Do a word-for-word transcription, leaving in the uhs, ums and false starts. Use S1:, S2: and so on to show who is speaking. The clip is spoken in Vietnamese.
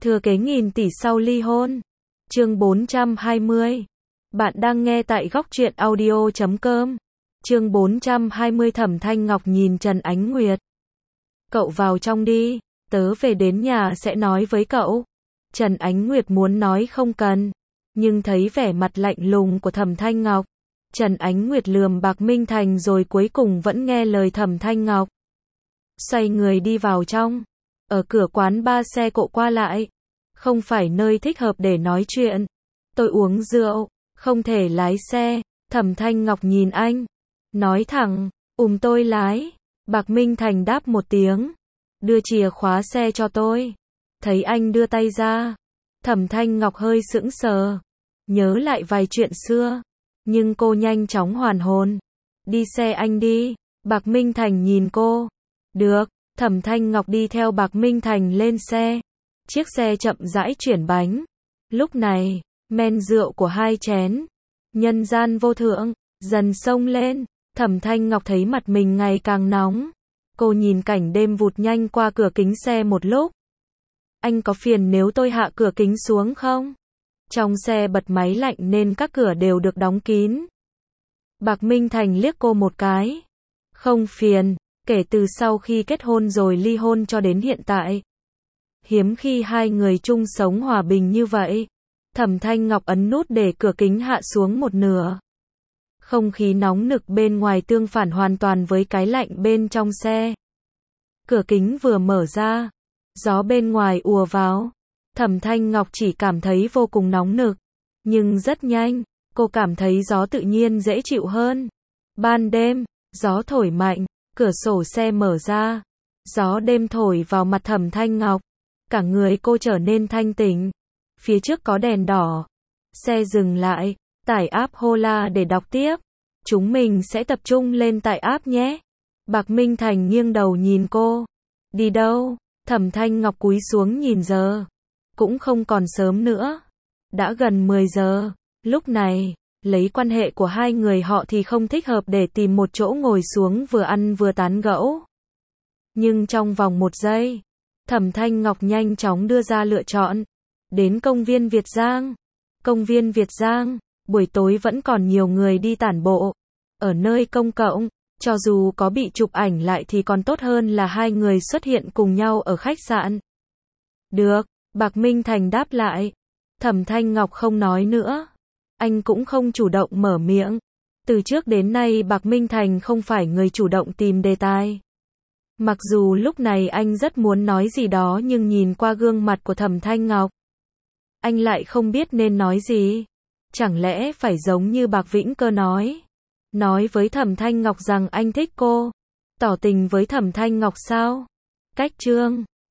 S1: Thừa kế nghìn tỷ sau ly hôn. Chương bốn trăm hai mươi. Bạn đang nghe tại góc truyện audio chấm com. Chương bốn trăm hai mươi. Thẩm Thanh Ngọc nhìn Trần Ánh Nguyệt. Cậu vào trong đi, tớ về đến nhà sẽ nói với cậu. Trần Ánh Nguyệt muốn nói không cần, nhưng thấy vẻ mặt lạnh lùng của Thẩm Thanh Ngọc. Trần Ánh Nguyệt lườm Bạc Minh Thành rồi cuối cùng vẫn nghe lời Thẩm Thanh Ngọc. Xoay người đi vào trong. Ở cửa quán ba xe cộ qua lại. Không phải nơi thích hợp để nói chuyện. Tôi uống rượu, không thể lái xe. Thẩm Thanh Ngọc nhìn anh. Nói thẳng, ùm tôi lái. Bạc Minh Thành đáp một tiếng. Đưa chìa khóa xe cho tôi. Thấy anh đưa tay ra. Thẩm Thanh Ngọc hơi sững sờ. Nhớ lại vài chuyện xưa. Nhưng cô nhanh chóng hoàn hồn. Đi xe anh đi. Bạc Minh Thành nhìn cô. Được. Thẩm Thanh Ngọc đi theo Bạc Minh Thành lên xe. Chiếc xe chậm rãi chuyển bánh. Lúc này, men rượu của hai chén, nhân gian vô thượng, dần xông lên. Thẩm Thanh Ngọc thấy mặt mình ngày càng nóng. Cô nhìn cảnh đêm vụt nhanh qua cửa kính xe một lúc. Anh có phiền nếu tôi hạ cửa kính xuống không? Trong xe bật máy lạnh nên các cửa đều được đóng kín. Bạc Minh Thành liếc cô một cái. Không phiền, kể từ sau khi kết hôn rồi ly hôn cho đến hiện tại. Hiếm khi hai người chung sống hòa bình như vậy. Thẩm Thanh Ngọc ấn nút để cửa kính hạ xuống một nửa. Không khí nóng nực bên ngoài tương phản hoàn toàn với cái lạnh bên trong xe. Cửa kính vừa mở ra, gió bên ngoài ùa vào. Thẩm Thanh Ngọc chỉ cảm thấy vô cùng nóng nực. Nhưng rất nhanh, cô cảm thấy gió tự nhiên dễ chịu hơn. Ban đêm, gió thổi mạnh, cửa sổ xe mở ra. Gió đêm thổi vào mặt Thẩm Thanh Ngọc. Cả người cô trở nên thanh tỉnh. Phía trước có đèn đỏ. Xe dừng lại, tải app Hola để đọc tiếp. Chúng mình sẽ tập trung lên tải app nhé. Bạc Minh Thành nghiêng đầu nhìn cô. Đi đâu? Thẩm Thanh Ngọc cúi xuống nhìn giờ. Cũng không còn sớm nữa. Đã gần mười giờ. Lúc này, lấy quan hệ của hai người họ thì không thích hợp để tìm một chỗ ngồi xuống vừa ăn vừa tán gẫu. Nhưng trong vòng một giây, Thẩm Thanh Ngọc nhanh chóng đưa ra lựa chọn. Đến công viên Việt Giang. Công viên Việt Giang, buổi tối vẫn còn nhiều người đi tản bộ. Ở nơi công cộng, cho dù có bị chụp ảnh lại thì còn tốt hơn là hai người xuất hiện cùng nhau ở khách sạn. Được, Bạc Minh Thành đáp lại. Thẩm Thanh Ngọc không nói nữa. Anh cũng không chủ động mở miệng. Từ trước đến nay Bạc Minh Thành không phải người chủ động tìm đề tài. Mặc dù lúc này anh rất muốn nói gì đó nhưng nhìn qua gương mặt của Thẩm Thanh Ngọc, anh lại không biết nên nói gì. Chẳng lẽ phải giống như Bạc Vĩnh Cơ nói. Nói với Thẩm Thanh Ngọc rằng anh thích cô. Tỏ tình với Thẩm Thanh Ngọc sao? Cách chương